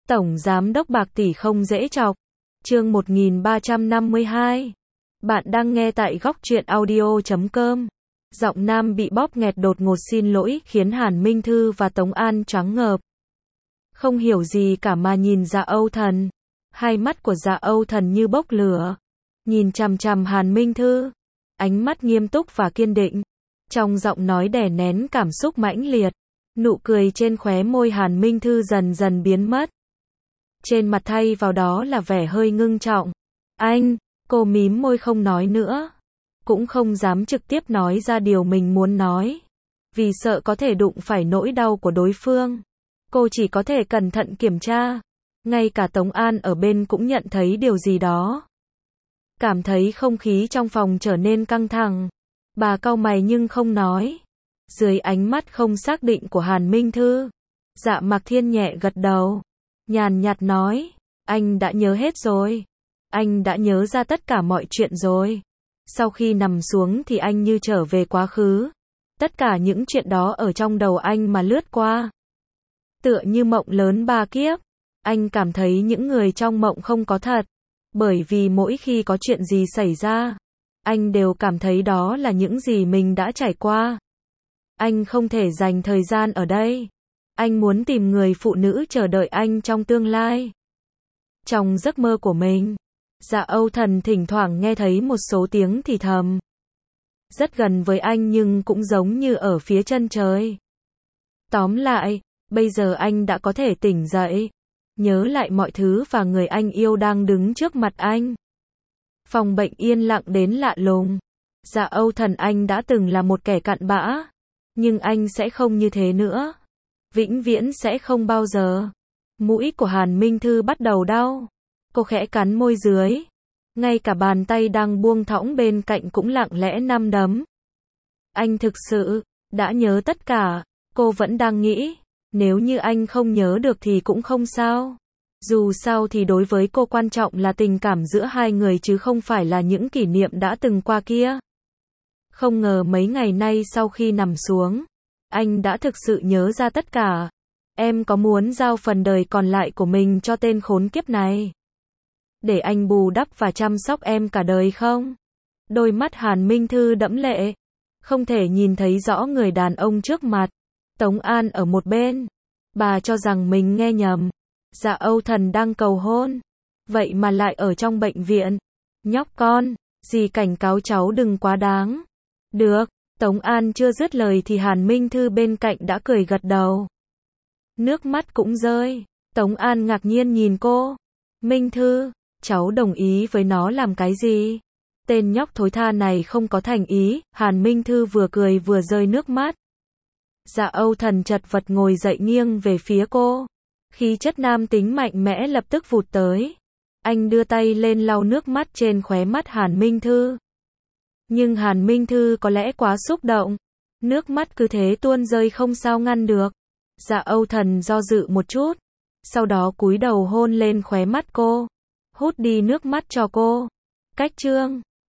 Tổng Giám đốc bạc tỷ không dễ chọc. Chương 1352. Bạn đang nghe tại góc truyện audio.com. Giọng nam bị bóp nghẹt đột ngột xin lỗi khiến Hàn Minh Thư và Tống An choáng ngợp. Không hiểu gì cả mà nhìn Dạ Âu Thần. Hai mắt của Dạ Âu Thần như bốc lửa. Nhìn chằm chằm Hàn Minh Thư. Ánh mắt nghiêm túc và kiên định. Trong giọng nói đè nén cảm xúc mãnh liệt. Nụ cười trên khóe môi Hàn Minh Thư dần dần biến mất. Trên mặt thay vào đó là vẻ hơi ngưng trọng. Anh, cô mím môi không nói nữa. Cũng không dám trực tiếp nói ra điều mình muốn nói. Vì sợ có thể đụng phải nỗi đau của đối phương. Cô chỉ có thể cẩn thận kiểm tra. Ngay cả Tống An ở bên cũng nhận thấy điều gì đó. Cảm thấy không khí trong phòng trở nên căng thẳng. Bà cau mày nhưng không nói. Dưới ánh mắt không xác định của Hàn Minh Thư, Dạ Mạc Thiên nhẹ gật đầu. Nhàn nhạt nói, anh đã nhớ hết rồi. Anh đã nhớ ra tất cả mọi chuyện rồi. Sau khi nằm xuống thì anh như trở về quá khứ. Tất cả những chuyện đó ở trong đầu anh mà lướt qua. Tựa như mộng lớn ba kiếp. Anh cảm thấy những người trong mộng không có thật. Bởi vì mỗi khi có chuyện gì xảy ra, anh đều cảm thấy đó là những gì mình đã trải qua. Anh không thể dành thời gian ở đây. Anh muốn tìm người phụ nữ chờ đợi anh trong tương lai. Trong giấc mơ của mình, Dạ Âu Thần thỉnh thoảng nghe thấy một số tiếng thì thầm. Rất gần với anh nhưng cũng giống như ở phía chân trời. Tóm lại, bây giờ anh đã có thể tỉnh dậy. Nhớ lại mọi thứ và người anh yêu đang đứng trước mặt anh. Phòng bệnh yên lặng đến lạ lùng. Dạ Âu Thần, anh đã từng là một kẻ cặn bã. Nhưng anh sẽ không như thế nữa. Vĩnh viễn sẽ không bao giờ. Mũi của Hàn Minh Thư bắt đầu đau. Cô khẽ cắn môi dưới. Ngay cả bàn tay đang buông thõng bên cạnh cũng lặng lẽ nắm đấm. Anh thực sự đã nhớ tất cả. Cô vẫn đang nghĩ. Nếu như anh không nhớ được thì cũng không sao. Dù sao thì đối với cô quan trọng là tình cảm giữa hai người chứ không phải là những kỷ niệm đã từng qua kia. Không ngờ mấy ngày nay sau khi nằm xuống, anh đã thực sự nhớ ra tất cả. Em có muốn giao phần đời còn lại của mình cho tên khốn kiếp này? Để anh bù đắp và chăm sóc em cả đời không? Đôi mắt Hàn Minh Thư đẫm lệ. Không thể nhìn thấy rõ người đàn ông trước mặt. Tống An ở một bên. Bà cho rằng mình nghe nhầm. Dạ Âu Thần đang cầu hôn. Vậy mà lại ở trong bệnh viện. Nhóc con, dì cảnh cáo cháu đừng quá đáng. Được. Tống An chưa dứt lời thì Hàn Minh Thư bên cạnh đã cười gật đầu. Nước mắt cũng rơi. Tống An ngạc nhiên nhìn cô. Minh Thư, cháu đồng ý với nó làm cái gì? Tên nhóc thối tha này không có thành ý. Hàn Minh Thư vừa cười vừa rơi nước mắt. Dạ Âu Thần chật vật ngồi dậy nghiêng về phía cô. Khí chất nam tính mạnh mẽ lập tức vụt tới. Anh đưa tay lên lau nước mắt trên khóe mắt Hàn Minh Thư. Nhưng Hàn Minh Thư có lẽ quá xúc động. Nước mắt cứ thế tuôn rơi không sao ngăn được. Dạ Âu Thần do dự một chút. Sau đó cúi đầu hôn lên khóe mắt cô. Hút đi nước mắt cho cô. Cách chương